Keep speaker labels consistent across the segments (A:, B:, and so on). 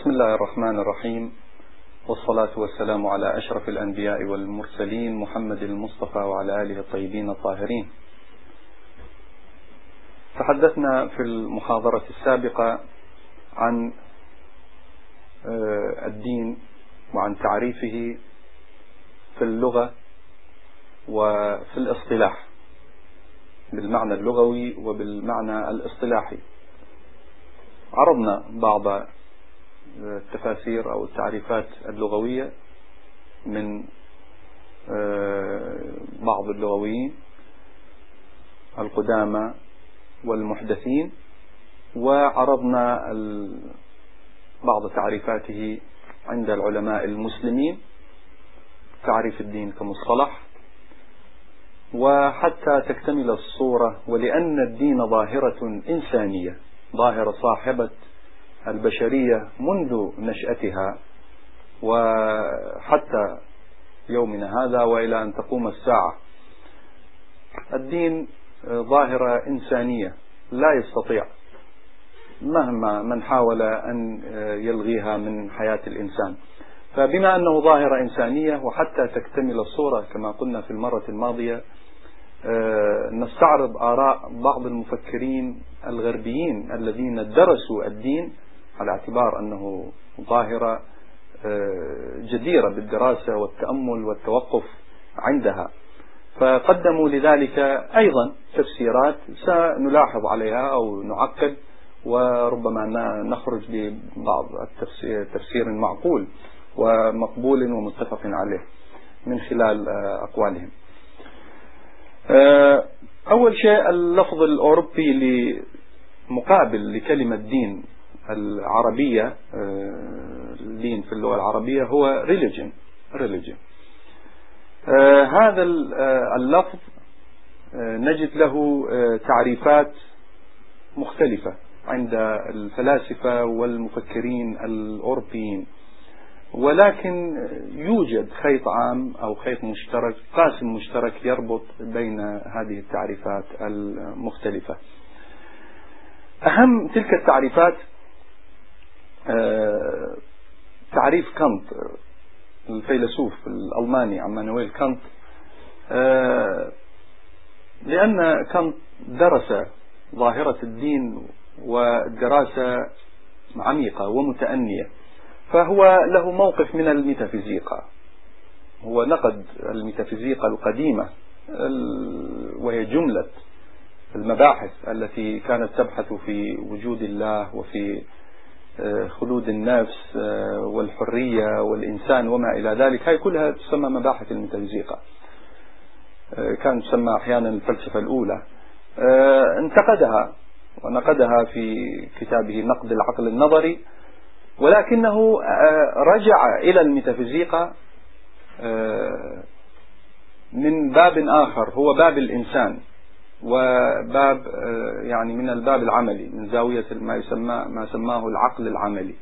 A: بسم الله الرحمن الرحيم، والصلاة والسلام على أشرف الأنبياء والمرسلين محمد المصطفى وعلى آله الطيبين الطاهرين. تحدثنا في المحاضرة السابقة عن الدين وعن تعريفه في اللغة وفي الاصطلاح، بالمعنى اللغوي وبالمعنى الاصطلاحي. عرضنا بعض التفاسير أو التعريفات اللغوية من بعض اللغويين القدامى والمحدثين، وعرضنا بعض تعريفاته عند العلماء المسلمين، تعريف الدين كمصطلح، وحتى تكتمل الصورة. ولأن الدين ظاهرة إنسانية، ظاهرة صاحبة البشرية منذ نشأتها وحتى يومنا هذا وإلى أن تقوم الساعة، الدين ظاهرة إنسانية لا يستطيع مهما من حاول أن يلغيها من حياة الإنسان. فبما أنه ظاهرة إنسانية وحتى تكتمل الصورة كما قلنا في المرة الماضية، نستعرض آراء بعض المفكرين الغربيين الذين درسوا الدين على اعتبار أنه ظاهرة جديرة بالدراسة والتأمل والتوقف عندها، فقدموا لذلك أيضا تفسيرات سنلاحظ عليها أو نعقد، وربما نخرج ببعض تفسير معقول ومقبول ومتفق عليه من خلال أقوالهم. أول شيء، اللفظ الأوروبي مقابل لكلمة دين العربية، الدين في اللغة العربية هو religion. هذا اللفظ نجد له تعريفات مختلفة عند الفلاسفة والمفكرين الأوروبيين، ولكن يوجد خيط عام أو خيط مشترك، قاسم مشترك يربط بين هذه التعريفات المختلفة. أهم تلك التعريفات تعريف كانت الفيلسوف الألماني عمانويل كانت، لأن كانت درس ظاهرة الدين ودراسة عميقة ومتأنية، فهو له موقف من الميتافيزيقا. هو نقد الميتافيزيقا القديمة، وهي جملة المباحث التي كانت تبحث في وجود الله وفي خلود النفس والحرية والإنسان وما إلى ذلك. هاي كلها تسمى مباحث الميتافيزيقا، كانت تسمى أحيانا الفلسفة الأولى. انتقدها ونقدها في كتابه نقد العقل النظري، ولكنه رجع إلى الميتافيزيقا من باب آخر، هو باب الإنسان، وباب يعني من الباب العملي، من زاوية ما سماه العقل العملي.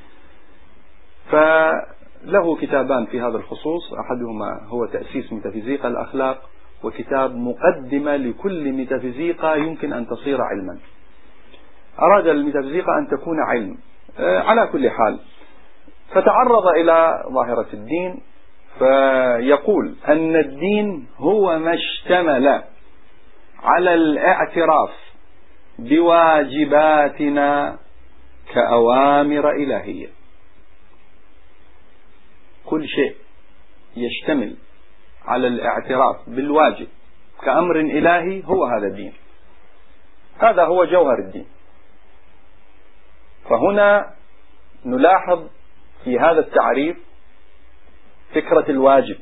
A: فله كتابان في هذا الخصوص، أحدهما هو تأسيس ميتافيزيقا الأخلاق، وكتاب مقدمة لكل ميتافيزيقا يمكن أن تصير علما. أراد الميتافيزيقا أن تكون علم. على كل حال، فتعرض إلى ظاهرة الدين، فيقول أن الدين هو ما اشتمل على الاعتراف بواجباتنا كأوامر إلهية. كل شيء يشتمل على الاعتراف بالواجب كأمر إلهي هو هذا الدين، هذا هو جوهر الدين. فهنا نلاحظ في هذا التعريف فكرة الواجب.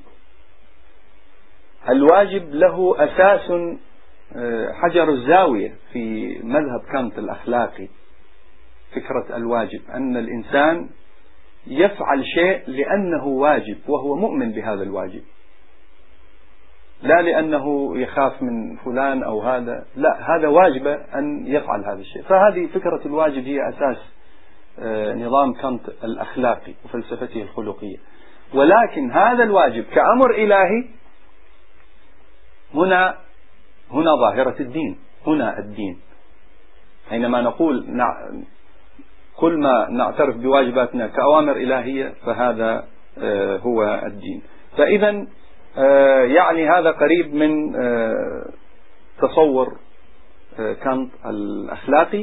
A: الواجب له أساس حجر الزاوية في مذهب كانت الأخلاقي. فكرة الواجب أن الإنسان يفعل شيء لأنه واجب وهو مؤمن بهذا الواجب، لا لأنه يخاف من فلان أو هذا، لا، هذا واجب أن يفعل هذا الشيء. فهذه فكرة الواجب هي أساس نظام كانت الأخلاقي وفلسفته الخلقية. ولكن هذا الواجب كأمر إلهي هنا ظاهرة الدين، هنا الدين. حينما نقول كل ما نعترف بواجباتنا كأوامر إلهية فهذا هو الدين. فإذا يعني هذا قريب من تصور كانت الأخلاقي،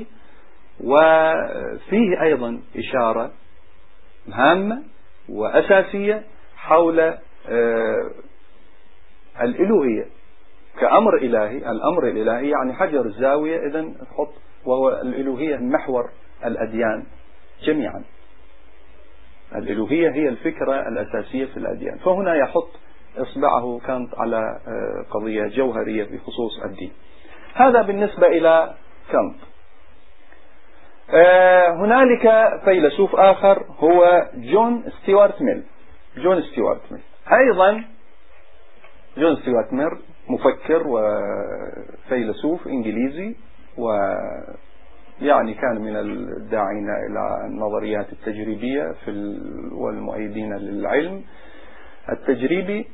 A: وفيه أيضا إشارة هامة وأساسية حول الإلوهية كأمر إلهي. الأمر الإلهي يعني حجر الزاوية إذن تحط، وهو الإلوهية محور الأديان جميعا. الإلوهية هي الفكرة الأساسية في الأديان. فهنا يحط إصبعه كانت على قضية جوهرية بخصوص الدين. هذا بالنسبة إلى كانت. هنالك فيلسوف آخر هو جون ستيوارت ميل. أيضا جون ستيوارت ميل مفكر وفيلسوف إنجليزي، ويعني كان من الداعين إلى النظريات التجريبية والمؤيدين للعلم التجريبي.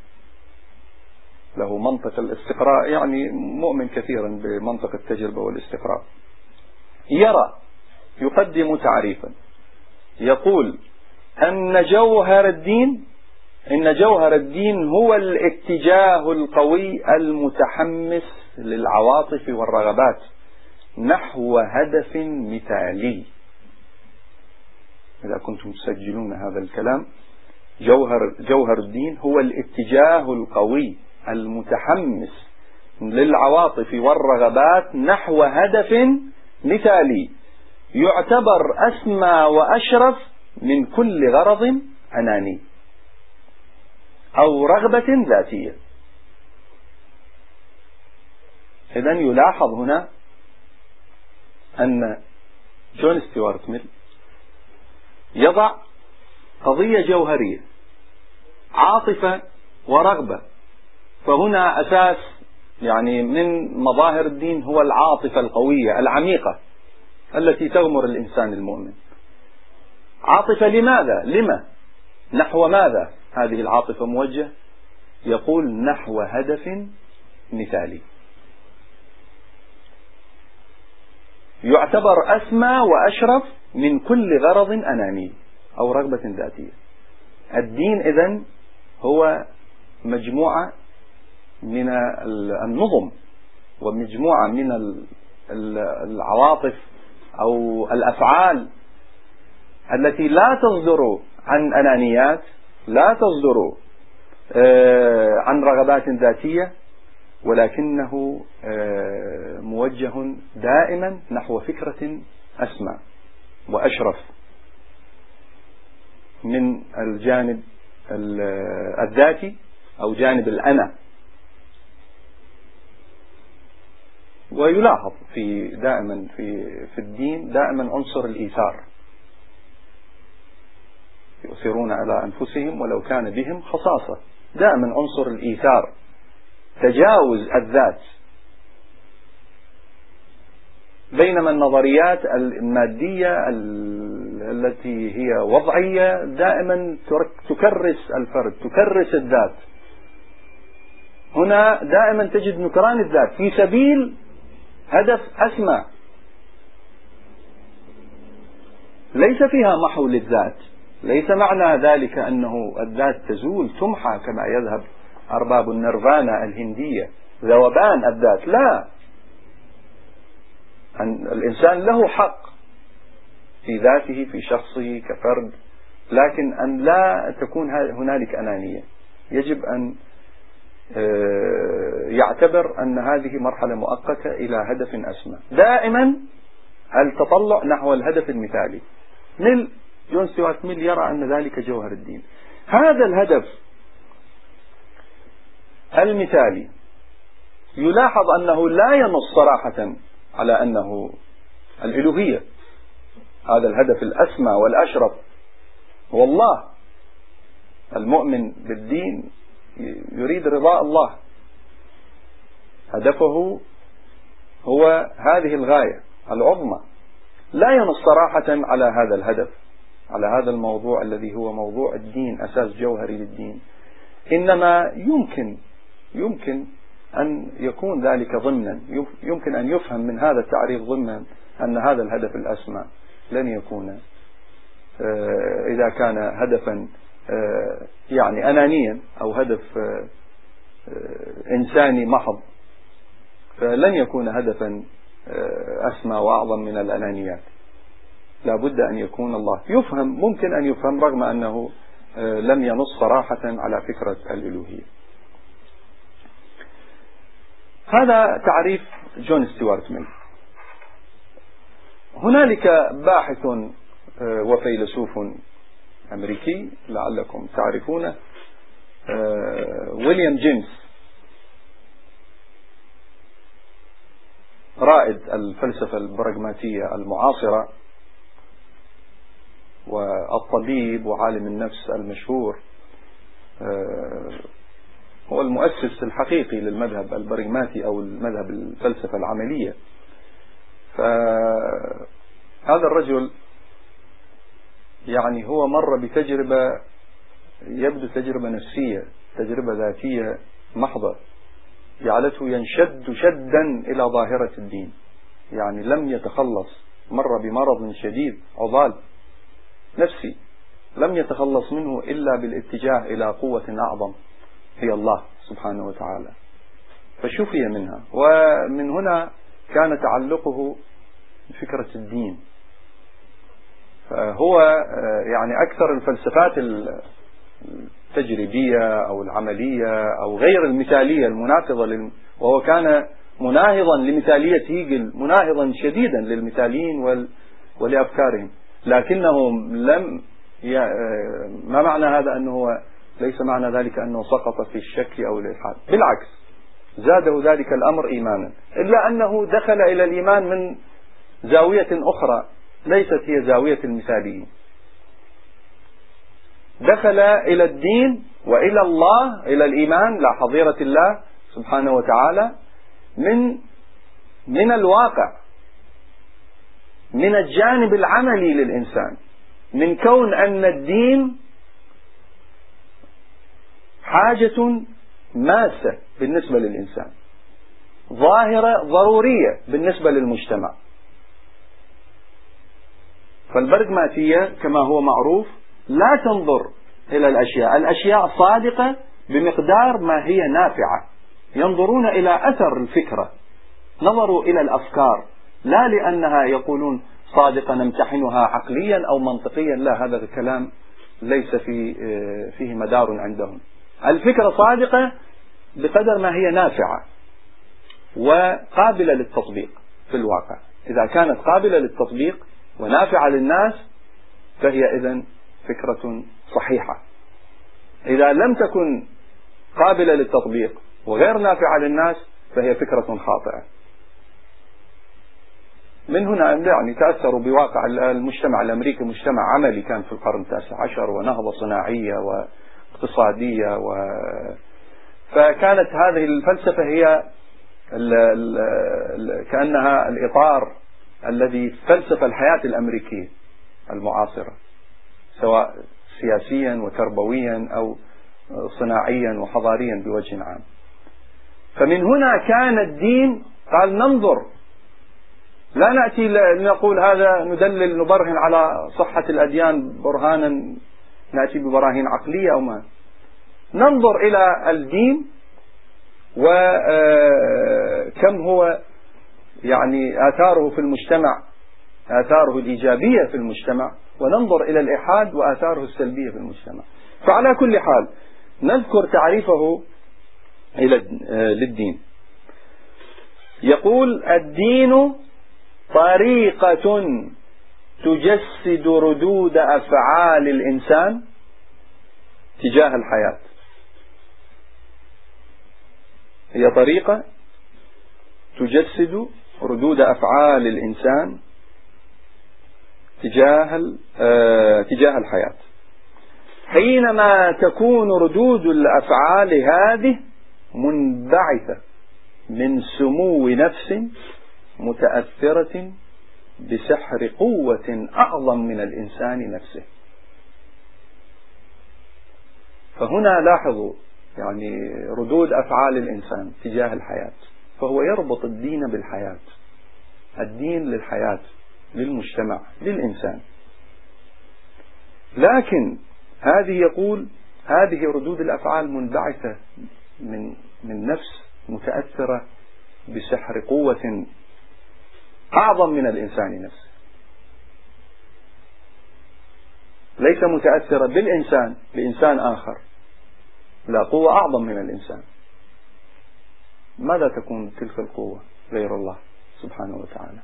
A: له منطق الاستقراء، يعني مؤمن كثيرا بمنطق التجربة والاستقراء. يقدم تعريفا يقول إن جوهر الدين هو الاتجاه القوي المتحمس للعواطف والرغبات نحو هدف مثالي. إذا كنتم تسجلون هذا الكلام، جوهر الدين هو الاتجاه القوي المتحمس للعواطف والرغبات نحو هدف مثالي يعتبر أسمى وأشرف من كل غرض أناني أو رغبة ذاتية. إذن يلاحظ هنا أن جون ستيوارت ميل يضع قضية جوهرية، عاطفة ورغبة. فهنا أساس يعني من مظاهر الدين هو العاطفة القوية العميقة التي تغمر الإنسان المؤمن. عاطفة لما نحو ماذا هذه العاطفة موجه؟ يقول نحو هدف مثالي يعتبر أسمى وأشرف من كل غرض أناني أو رغبة ذاتية. الدين إذن هو مجموعة من النظم ومجموعة من العواطف أو الأفعال التي لا تصدر عن أنانيات، لا تصدر عن رغبات ذاتية، ولكنه موجه دائما نحو فكرة أسمى وأشرف من الجانب الذاتي أو جانب الأنا. ويلاحظ دائما في الدين دائما عنصر الإيثار، يؤثرون على أنفسهم ولو كان بهم خصاصة. دائما عنصر الإيثار، تجاوز الذات. بينما النظريات المادية التي هي وضعية دائما تكرس الفرد، تكرس الذات. هنا دائما تجد نكران الذات في سبيل هدف أسمى ليس فيها محو للذات. ليس معنى ذلك أنه الذات تزول تمحى كما يذهب أرباب النيرفانا الهندية، ذوبان الذات. لا، أن الإنسان له حق في ذاته في شخصه كفرد، لكن أن لا تكون هنالك أنانية. يجب أن يعتبر أن هذه مرحلة مؤقتة إلى هدف أسمى. دائما التطلع نحو الهدف المثالي. جون ستيوارت ميل يرى أن ذلك جوهر الدين. هذا الهدف المثالي يلاحظ أنه لا ينص صراحة على أنه الإلوهية. هذا الهدف الأسمى والأشرف هو الله. المؤمن بالدين يريد رضاء الله، هدفه هو هذه الغاية العظمى. لا ينص صراحة على هذا الهدف، على هذا الموضوع الذي هو موضوع الدين، أساس جوهري للدين. إنما يمكن أن يكون ذلك ضمنا، يمكن أن يفهم من هذا التعريف ضمنا أن هذا الهدف الأسمى لن يكون إذا كان هدفا يعني أنانيا أو هدف إنساني محض، فلن يكون هدفا أسمى وأعظم من الأنانيات. لا بد أن يكون الله يفهم، ممكن أن يفهم رغم أنه لم ينص صراحة على فكرة الألوهية. هذا تعريف جون ستيوارت ميل. هنالك باحث وفيلسوف أمريكي لعلكم تعرفونه، ويليام جيمس، رائد الفلسفة البراغماتية المعاصرة والطبيب وعالم النفس المشهور، هو المؤسس الحقيقي للمذهب البراغماتي أو المذهب الفلسفة العملية. فهذا الرجل يعني هو مر بتجربة يبدو تجربة نفسية، تجربة ذاتية محضة، جعلته ينشد شدا إلى ظاهرة الدين. يعني لم يتخلص، مر بمرض شديد عضال نفسي لم يتخلص منه إلا بالاتجاه إلى قوة أعظم هي الله سبحانه وتعالى، فشفي منها. ومن هنا كان تعلقه بفكرة الدين. فهو يعني أكثر الفلسفات التجريبية أو العملية أو غير المثالية المناقضة وهو كان مناهضا لمثالية هيجل، مناهضا شديدا للمثاليين ولأفكارهم، لكنه لم ما معنى هذا أنه ليس معنى ذلك أنه سقط في الشك أو الإلحاد، بالعكس زاده ذلك الأمر إيمانا، إلا أنه دخل إلى الإيمان من زاوية أخرى ليست هي زاوية المثاليين. دخل إلى الدين وإلى الله، إلى الإيمان، لا حظيرة الله سبحانه وتعالى من الواقع، من الجانب العملي للإنسان، من كون أن الدين حاجة ماسة بالنسبة للإنسان، ظاهرة ضرورية بالنسبة للمجتمع. فالبراغماتية كما هو معروف لا تنظر إلى الأشياء صادقة بمقدار ما هي نافعة، ينظرون إلى أثر الفكرة، نظروا إلى الأفكار لا لأنها يقولون صادقة نمتحنها عقليا أو منطقيا، لا، هذا الكلام ليس فيه مدار عندهم. الفكرة صادقة بقدر ما هي نافعة وقابلة للتطبيق في الواقع. إذا كانت قابلة للتطبيق ونافعة للناس فهي إذن فكرة صحيحة. إذا لم تكن قابلة للتطبيق وغير نافعة للناس فهي فكرة خاطئة. من هنا يعني تأثروا بواقع المجتمع الأمريكي، مجتمع عملي كان في القرن ال19 ونهضة صناعية واقتصادية فكانت هذه الفلسفة هي كأنها الإطار الذي فلسف الحياة الأمريكية المعاصرة، سواء سياسيا وتربويا أو صناعيا وحضاريا بوجه عام. فمن هنا كان الدين قال ننظر، لا نأتي نقول هذا ندلل نبرهن على صحة الأديان برهانا، نأتي ببراهين عقلية أو ما، ننظر إلى الدين وكم هو يعني آثاره في المجتمع، آثاره الإيجابية في المجتمع، وننظر إلى الإلحاد وآثاره السلبية في المجتمع. فعلى كل حال نذكر تعريفه للدين. يقول الدين طريقة تجسد ردود أفعال الإنسان تجاه الحياة. هي طريقة تجسد ردود أفعال الإنسان تجاه الحياة. حينما تكون ردود الأفعال هذه منبعثة من سمو نفس متأثرة بسحر قوة أعظم من الإنسان نفسه. فهنا لاحظوا يعني ردود أفعال الإنسان تجاه الحياة، فهو يربط الدين بالحياة، الدين للحياة، للمجتمع للإنسان. لكن يقول هذه ردود الأفعال منبعثة من نفس متأثرة بسحر قوة أعظم من الإنسان نفسه، ليس متأثرة بالإنسان بإنسان آخر، لا، قوة أعظم من الإنسان. ماذا تكون تلك القوة غير الله سبحانه وتعالى؟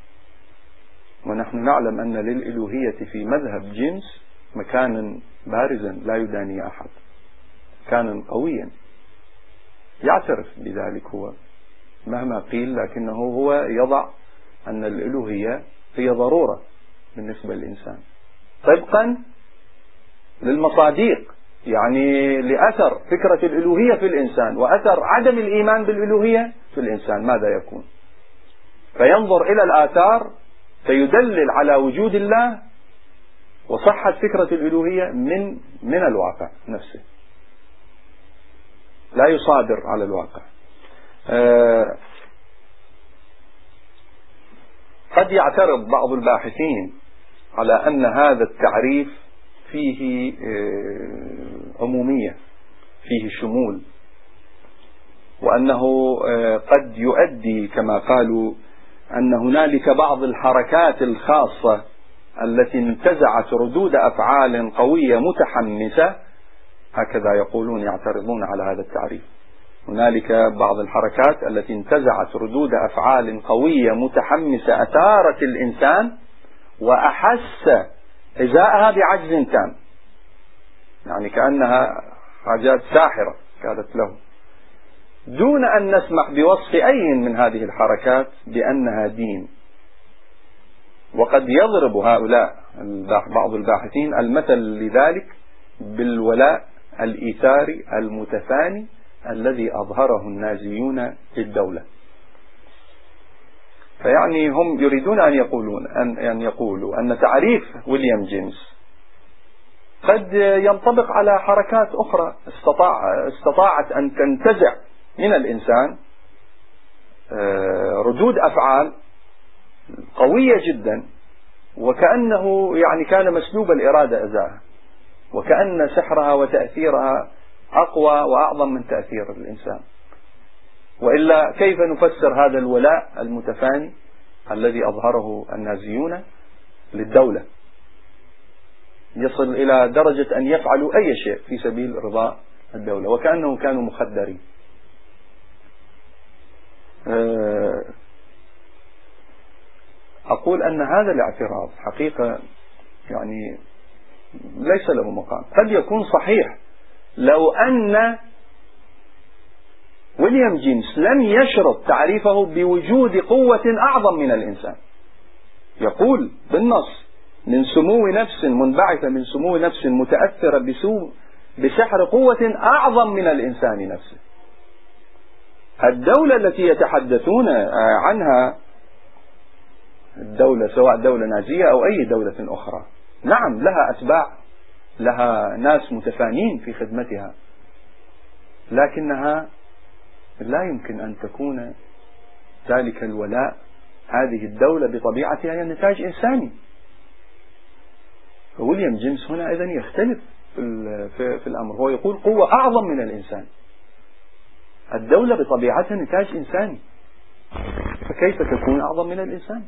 A: ونحن نعلم أن للإلوهية في مذهب جنس مكانا بارزا لا يداني أحد، مكانا قويا يعترف بذلك هو مهما قيل، لكنه هو يضع أن الإلوهية هي ضرورة بالنسبة للإنسان طبقا للمصادق، يعني لأثر فكرة الإلوهية في الإنسان وأثر عدم الإيمان بالإلوهية في الإنسان ماذا يكون، فينظر إلى الآثار فيدلل على وجود الله وصحة فكرة الإلوهية من الواقع نفسه، لا يصادر على الواقع. قد يعترض بعض الباحثين على أن هذا التعريف فيه عمومية، فيه شمول، وأنه قد يؤدي كما قالوا أن هنالك بعض الحركات الخاصة التي انتزعت ردود أفعال قوية متحمسة، هكذا يقولون يعترضون على هذا التعريف. هنالك بعض الحركات التي انتزعت ردود أفعال قوية متحمسة أثارت الإنسان وأحس إزاءها بعجز تام، يعني كأنها حاجات ساحرة كانت له، دون أن نسمح بوصف أي من هذه الحركات بأنها دين. وقد يضرب هؤلاء بعض الباحثين المثل لذلك بالولاء الإيثاري المتفاني الذي أظهره النازيون للدولة. فيعني هم يريدون أن يقولوا أن تعريف ويليام جيمس قد ينطبق على حركات أخرى استطاعت أن تنتزع من الإنسان ردود أفعال قوية جدا، وكأنه يعني كان مسلوب الإرادة إزاءها، وكأن سحرها وتأثيرها أقوى وأعظم من تأثير الإنسان. وإلا كيف نفسر هذا الولاء المتفاني الذي أظهره النازيون للدولة، يصل إلى درجة أن يفعلوا أي شيء في سبيل رضاء الدولة وكأنهم كانوا مخدرين. أقول أن هذا الاعتراض حقيقة يعني ليس له مقام. قد يكون صحيح لو أن ويليام جيمس لم يشرط تعريفه بوجود قوة أعظم من الإنسان، يقول بالنص من سمو نفس منبعثة، من سمو نفس متأثرة بسحر قوة أعظم من الإنسان نفسه. الدولة التي يتحدثون عنها الدولة، سواء دولة نازية أو أي دولة أخرى، نعم لها أتباع، لها ناس متفانين في خدمتها، لكنها لا يمكن أن تكون ذلك الولاء، هذه الدولة بطبيعتها هي نتاج إنساني. ويليام جيمس هنا إذن يختلف في الأمر، هو يقول قوة أعظم من الإنسان. الدولة بطبيعتها نتاج إنساني، فكيف تكون أعظم من الإنسان؟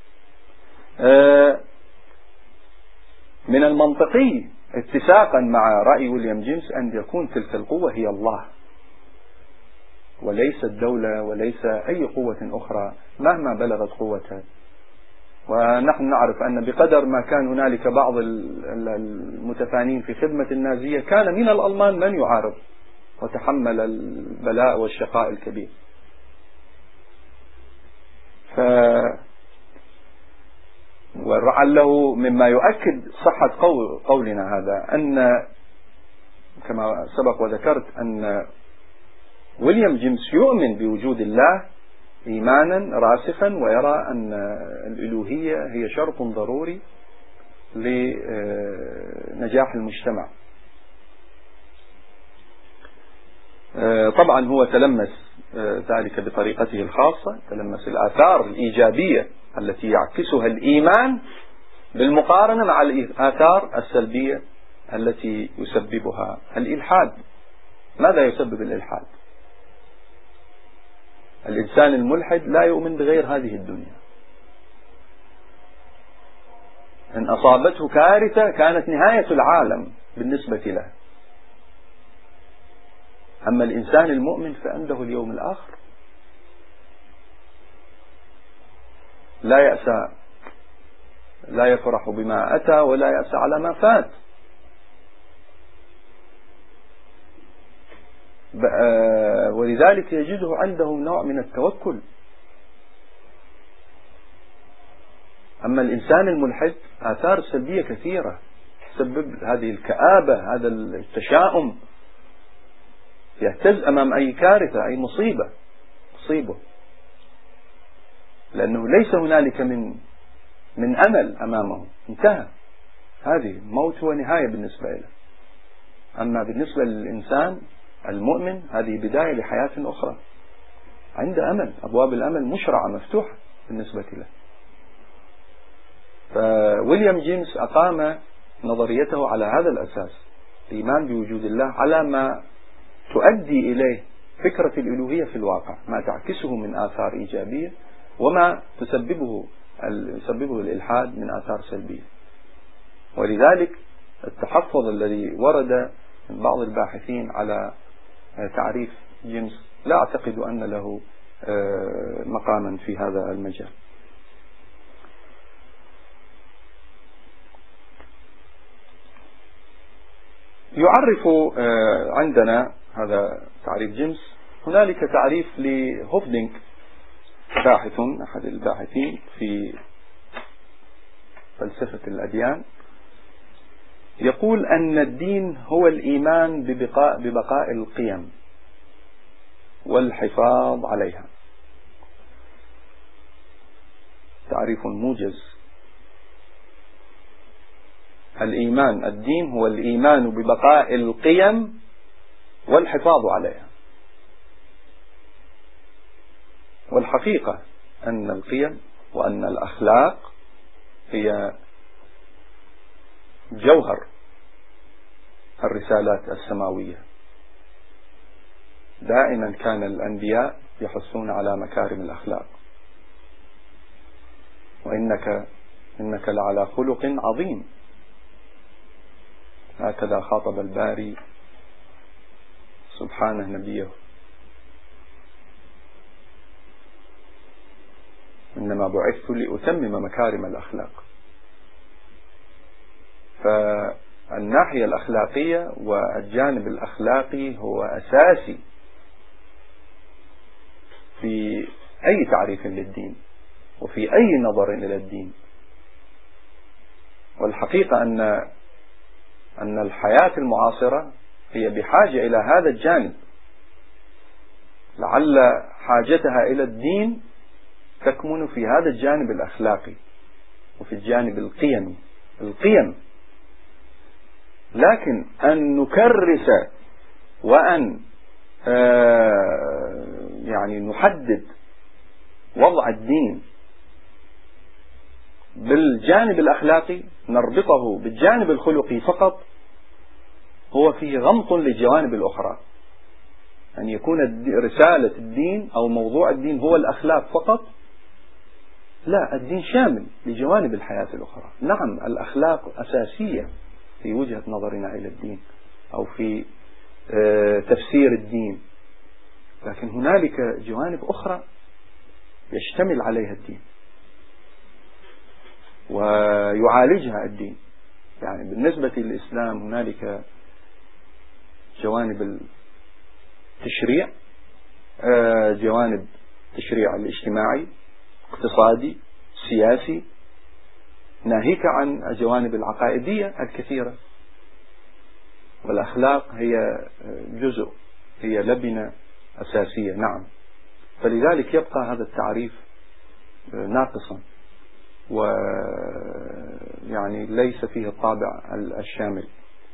A: من المنطقي اتساقا مع رأي ويليام جيمس أن يكون تلك القوة هي الله، وليس الدولة وليس أي قوة أخرى مهما بلغت قوتها. ونحن نعرف أن بقدر ما كان هنالك بعض المتفانين في خدمة النازية، كان من الألمان من يعارض وتحمل البلاء والشقاء الكبير. ولعله مما يؤكد صحة قولنا هذا أن كما سبق وذكرت أن ويليام جيمس يؤمن بوجود الله إيمانا راسخا، ويرى أن الإلوهية هي شرط ضروري لنجاح المجتمع. طبعا هو تلمس ذلك بطريقته الخاصة، تلمس الآثار الإيجابية التي يعكسها الإيمان بالمقارنة مع الآثار السلبية التي يسببها الإلحاد. ماذا يسبب الإلحاد؟ الإنسان الملحد لا يؤمن بغير هذه الدنيا. إن أصابته كارثة كانت نهاية العالم بالنسبة له. أما الإنسان المؤمن فعنده اليوم الآخر، لا يأسى، لا يفرح بما أتى ولا يأسى على ما فات. ولذلك يجده عنده نوع من التوكل. أما الإنسان الملحد آثار سلبية كثيرة تسبب هذه الكآبة، هذا التشاؤم، يهتز أمام أي كارثة، أي مصيبة تصيبه، لأنه ليس هنالك من أمل أمامه، انتهى، هذه الموت هو نهاية بالنسبة له. أما بالنسبة للإنسان المؤمن هذه بداية لحياة أخرى، عنده أمل، أبواب الأمل مشرعة مفتوحة بالنسبة له. فويليام جيمس أقام نظريته على هذا الأساس، الإيمان بوجود الله على ما تؤدي إليه فكرة الألوهية في الواقع، ما تعكسه من آثار إيجابية وما يسببه الإلحاد من آثار سلبية. ولذلك التحفظ الذي ورد من بعض الباحثين على تعريف جيمس لا أعتقد أن له مقاما في هذا المجال. يعرف عندنا هذا تعريف جيمس. هنالك تعريف لهوفدينج، باحث أحد الباحثين في فلسفة الأديان، يقول أن الدين هو الإيمان ببقاء القيم والحفاظ عليها. تعريف موجز. الدين هو الإيمان ببقاء القيم والحفاظ عليها. والحقيقة أن القيم وأن الأخلاق هي جوهر الرسالات السماوية. دائما كان الأنبياء يحثون على مكارم الأخلاق، وإنك لعلى خلق عظيم، هكذا خاطب الباري سبحانه نبيه. إنما بعثت لأتمم مكارم الأخلاق. فالناحية الأخلاقية والجانب الأخلاقي هو أساسي في أي تعريف للدين وفي أي نظر إلى الدين. والحقيقة أن الحياة المعاصرة هي بحاجة إلى هذا الجانب. لعل حاجتها إلى الدين تكمن في هذا الجانب الأخلاقي وفي الجانب القيم. لكن أن نكرس وأن يعني نحدد وضع الدين بالجانب الأخلاقي، نربطه بالجانب الخلقي فقط، هو فيه غمط للجوانب الأخرى. أن يكون رسالة الدين أو موضوع الدين هو الأخلاق فقط، لا، الدين شامل لجوانب الحياة الأخرى. نعم، الأخلاق أساسية في وجهة نظرنا إلى الدين أو في تفسير الدين، لكن هنالك جوانب أخرى يشتمل عليها الدين ويعالجها الدين. يعني بالنسبة للإسلام هنالك جوانب التشريع، جوانب التشريع الاجتماعي، اقتصادي، سياسي، ناهيك عن الجوانب العقائدية الكثيرة. والأخلاق هي جزء، هي لبنة أساسية. نعم، فلذلك يبقى هذا التعريف ناقصا، ويعني ليس فيه الطابع الشامل،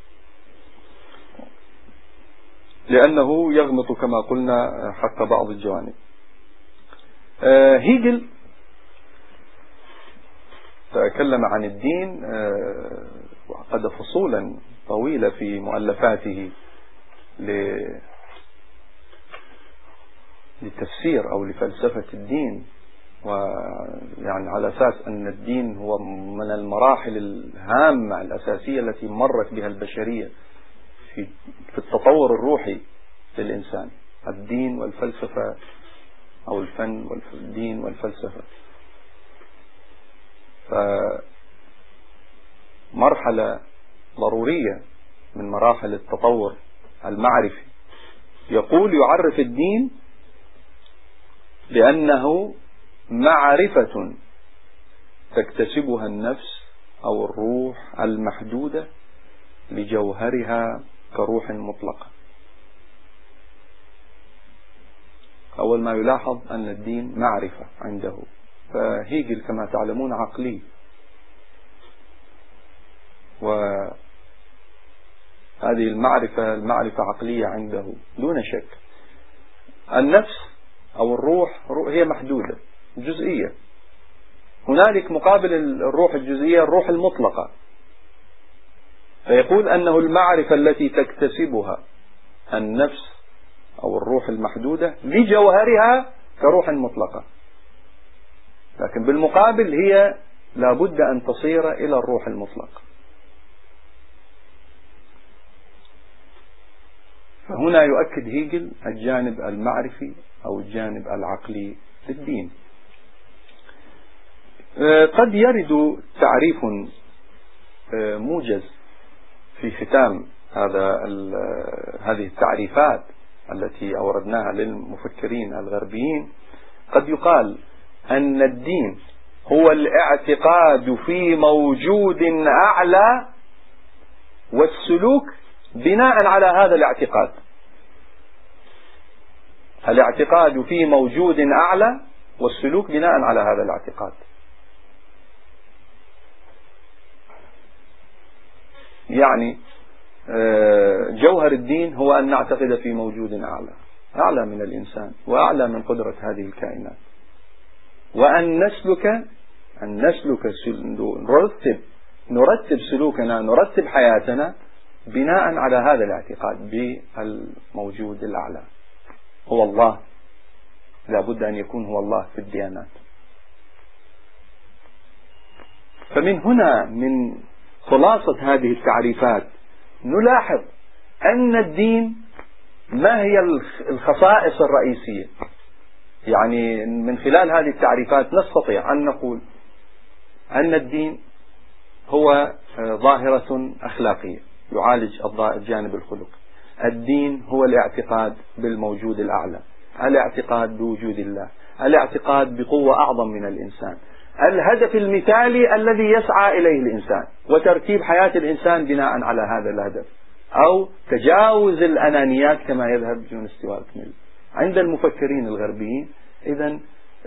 A: لأنه يغمط كما قلنا حتى بعض الجوانب. هيجل تكلم عن الدين وعقد فصولا طويلة في مؤلفاته لتفسير أو لفلسفة الدين، ويعني على أساس أن الدين هو من المراحل الهامة الأساسية التي مرت بها البشرية في التطور الروحي للإنسان. الدين والفلسفة أو الفن والدين والفلسفة، فمرحلة ضرورية من مراحل التطور المعرفي. يقول يعرف الدين بأنه معرفة تكتسبها النفس أو الروح المحدودة لجوهرها كروح مطلقة. أول ما يلاحظ أن الدين معرفة عنده، فهيجل كما تعلمون عقلي، وهذه المعرفة عقلية عنده دون شك. النفس أو الروح هي محدودة جزئية، هنالك مقابل الروح الجزئية الروح المطلقة، فيقول أنه المعرفة التي تكتسبها النفس أو الروح المحدودة لجوهرها كروح مطلقة، لكن بالمقابل هي لابد أن تصير إلى الروح المطلق. فهنا يؤكد هيجل الجانب المعرفي أو الجانب العقلي للدين. قد يرد تعريف موجز في ختام هذه التعريفات التي أوردناها للمفكرين الغربيين. قد يقال أن الدين هو الاعتقاد في موجود أعلى والسلوك بناء على هذا الاعتقاد. الاعتقاد في موجود أعلى والسلوك بناء على هذا الاعتقاد. يعني جوهر الدين هو أن نعتقد في موجود أعلى من الإنسان وأعلى من قدرة هذه الكائنات، وأن نسلك نرتب سلوكنا، نرتب حياتنا بناء على هذا الاعتقاد بالموجود الأعلى. هو الله، لابد أن يكون هو الله في الديانات. فمن هنا، من خلاصة هذه التعريفات، نلاحظ أن الدين ما هي الخصائص الرئيسية. يعني من خلال هذه التعريفات نستطيع أن نقول أن الدين هو ظاهرة أخلاقية يعالج الجانب الخلقي. الدين هو الاعتقاد بالموجود الأعلى، الاعتقاد بوجود الله، الاعتقاد بقوة أعظم من الإنسان، الهدف المثالي الذي يسعى إليه الإنسان، وترتيب حياة الإنسان بناء على هذا الهدف، أو تجاوز الأنانيات كما يذهب جون ستيوارت ميل عند المفكرين الغربيين. إذن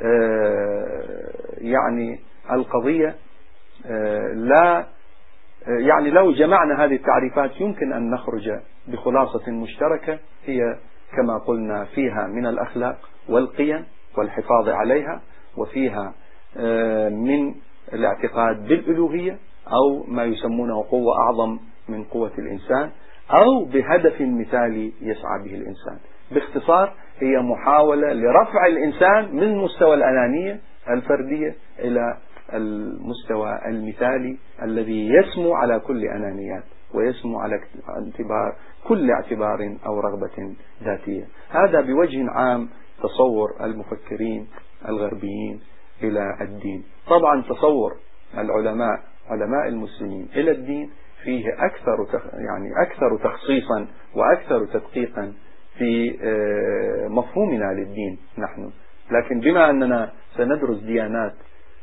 A: يعني القضية لا يعني لو جمعنا هذه التعريفات يمكن أن نخرج بخلاصة مشتركة هي كما قلنا فيها من الأخلاق والقيم والحفاظ عليها، وفيها من الاعتقاد بالألوهية أو ما يسمونه قوة أعظم من قوة الإنسان، أو بهدف مثالي يسعى به الإنسان. باختصار هي محاولة لرفع الإنسان من مستوى الأنانية الفردية إلى المستوى المثالي الذي يسمو على كل أنانيات ويسمو على كل اعتبار أو رغبة ذاتية. هذا بوجه عام تصور المفكرين الغربيين إلى الدين. طبعا تصور علماء المسلمين إلى الدين فيه أكثر تخصيصا وأكثر تدقيقا في مفهومنا للدين نحن. لكن بما أننا سندرس ديانات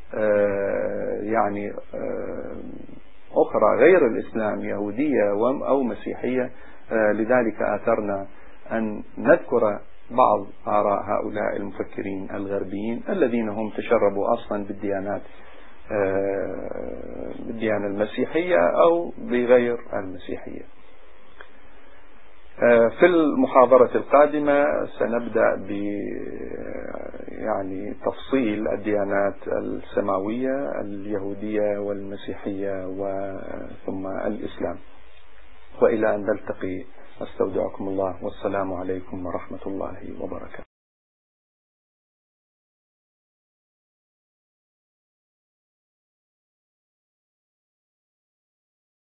A: أخرى غير الإسلام، يهودية أو مسيحية، لذلك آثرنا أن نذكر بعض آراء هؤلاء المفكرين الغربيين الذين هم تشربوا أصلا بالديانة المسيحية أو بغير المسيحية. في المحاضرة القادمة سنبدأ يعني تفصيل الديانات السماوية اليهودية والمسيحية ثم الإسلام. وإلى أن نلتقي أستودعكم الله، والسلام عليكم ورحمة الله وبركاته.